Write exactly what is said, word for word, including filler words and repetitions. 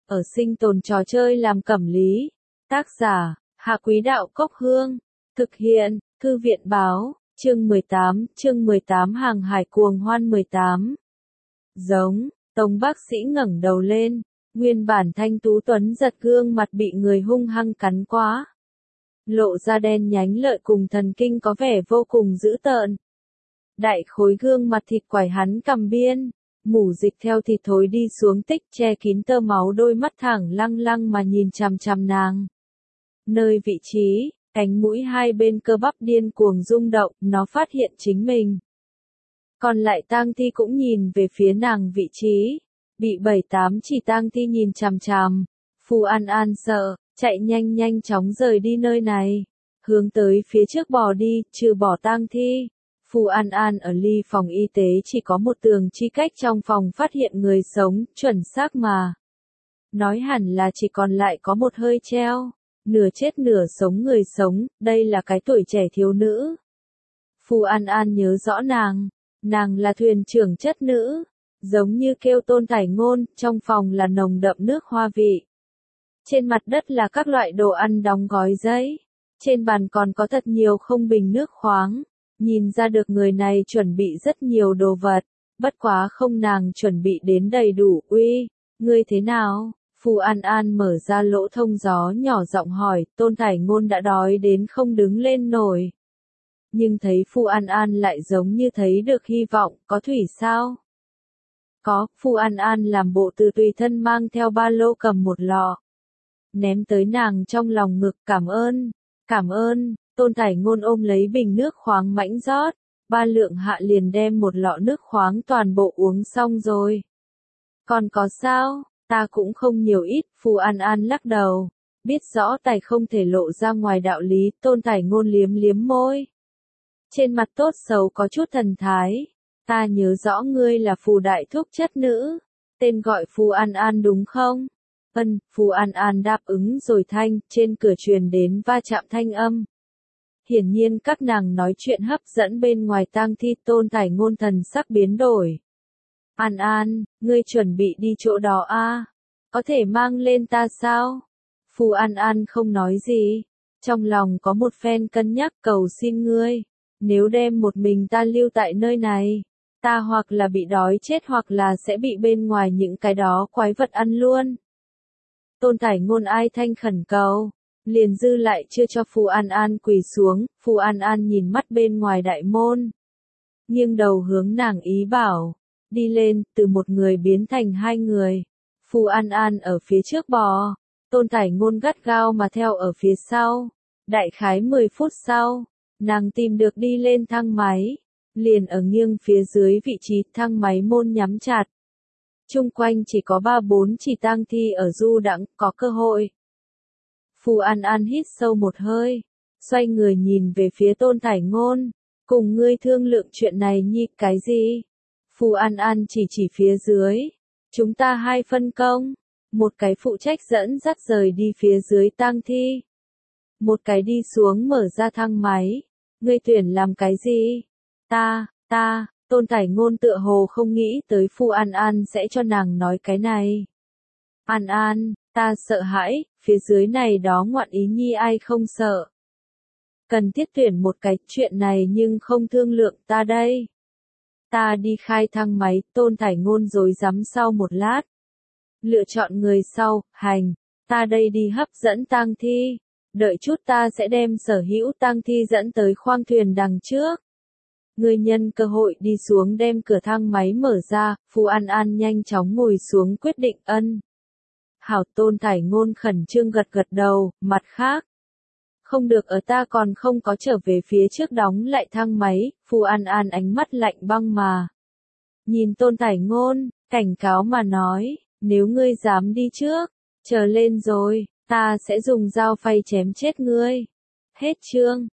ở sinh tồn trò chơi làm cẩm lý. Tác giả, Hạ Quý Đạo Cốc Hương. Thực hiện, Thư viện Báo, chương mười tám, chương mười tám Hàng hải cuồng hoan mười tám. Giống, Tống bác sĩ ngẩng đầu lên, nguyên bản thanh tú tuấn giật gương mặt bị người hung hăng cắn quá. Lộ ra đen nhánh lợi cùng thần kinh có vẻ vô cùng dữ tợn. Đại khối gương mặt thịt quải hắn cầm biên, mủ dịch theo thịt thối đi xuống tích che kín tơ máu, đôi mắt thẳng lăng lăng mà nhìn chằm chằm nàng. Nơi vị trí, cánh mũi hai bên cơ bắp điên cuồng rung động, nó phát hiện chính mình. Còn lại tang thi cũng nhìn về phía nàng vị trí, bị bảy tám chỉ tang thi nhìn chằm chằm. Phù An An sợ, chạy nhanh nhanh chóng rời đi nơi này, hướng tới phía trước bò đi, trừ bỏ tang thi. Phù An An ở ly phòng y tế chỉ có một tường chi cách trong phòng phát hiện người sống, chuẩn xác mà. Nói hẳn là chỉ còn lại có một hơi treo, nửa chết nửa sống người sống, đây là cái tuổi trẻ thiếu nữ. Phù An An nhớ rõ nàng, nàng là thuyền trưởng chất nữ, giống như kêu Tôn Thải Ngôn, trong phòng là nồng đậm nước hoa vị. Trên mặt đất là các loại đồ ăn đóng gói giấy, trên bàn còn có thật nhiều không bình nước khoáng. Nhìn ra được người này chuẩn bị rất nhiều đồ vật, bất quá không nàng chuẩn bị đến đầy đủ. Uy, ngươi thế nào? Phù An An mở ra lỗ thông gió nhỏ giọng hỏi. Tôn Thải Ngôn đã đói đến không đứng lên nổi. Nhưng thấy Phù An An lại giống như thấy được hy vọng. Có thủy sao? Có. Phù An An làm bộ từ tùy thân mang theo ba lô cầm một lọ, ném tới nàng trong lòng ngực. Cảm ơn, cảm ơn. Tôn Thải Ngôn ôm lấy bình nước khoáng mãnh rót, ba lượng hạ liền đem một lọ nước khoáng toàn bộ uống xong rồi. Còn có sao? Ta cũng không nhiều ít. Phù An An lắc đầu, biết rõ tài không thể lộ ra ngoài đạo lý. Tôn Thải Ngôn liếm liếm môi, trên mặt tốt xấu có chút thần thái. Ta nhớ rõ ngươi là Phù đại thúc chất nữ, tên gọi Phù An An đúng không? Ân. Phù An An đáp ứng rồi. Thanh trên cửa truyền đến va chạm thanh âm. Hiển nhiên các nàng nói chuyện hấp dẫn bên ngoài tang thi. Tôn Thải Ngôn thần sắc biến đổi. An An, ngươi chuẩn bị đi chỗ đó a? À? Có thể mang lên ta sao? Phù An An không nói gì, trong lòng có một phen cân nhắc. Cầu xin ngươi, nếu đem một mình ta lưu tại nơi này, ta hoặc là bị đói chết hoặc là sẽ bị bên ngoài những cái đó quái vật ăn luôn. Tôn Thải Ngôn ai thanh khẩn cầu, liền dư lại chưa cho Phù An An quỳ xuống. Phù An An nhìn mắt bên ngoài đại môn, nghiêng đầu hướng nàng ý bảo, đi lên. Từ một người biến thành hai người, Phù An An ở phía trước bò, Tôn Thải Ngôn gắt gao mà theo ở phía sau. Đại khái mười phút sau, nàng tìm được đi lên thang máy, liền ở nghiêng phía dưới vị trí thang máy môn nhắm chặt. Chung quanh chỉ có ba bốn chỉ tang thi ở du đãng, có cơ hội. Phù An An hít sâu một hơi, xoay người nhìn về phía Tôn Thải Ngôn, cùng ngươi thương lượng chuyện này nhi. Cái gì? Phù An An chỉ chỉ phía dưới, chúng ta hai phân công, một cái phụ trách dẫn dắt rời đi phía dưới tang thi, một cái đi xuống mở ra thang máy. Ngươi tuyển làm cái gì? Ta, ta, Tôn Thải Ngôn tựa hồ không nghĩ tới Phù An An sẽ cho nàng nói cái này. An An, ta sợ hãi, phía dưới này đó ngoạn ý nhi ai không sợ. Cần thiết tuyển một cái, chuyện này nhưng không thương lượng ta đây. Ta đi khai thang máy. Tôn Thải Ngôn rối rắm sau một lát, lựa chọn người sau. Hành, ta đây đi hấp dẫn tang thi, đợi chút ta sẽ đem sở hữu tang thi dẫn tới khoang thuyền đằng trước. Ngươi nhân cơ hội đi xuống đem cửa thang máy mở ra. Phù An An nhanh chóng ngồi xuống quyết định. Ân. Hảo. Tôn Thải Ngôn khẩn trương gật gật đầu. Mặt khác, không được ở ta còn không có trở về phía trước đóng lại thang máy. Phù An An ánh mắt lạnh băng mà nhìn Tôn Thải Ngôn, cảnh cáo mà nói, nếu ngươi dám đi trước, chờ lên rồi, ta sẽ dùng dao phay chém chết ngươi. Hết chương.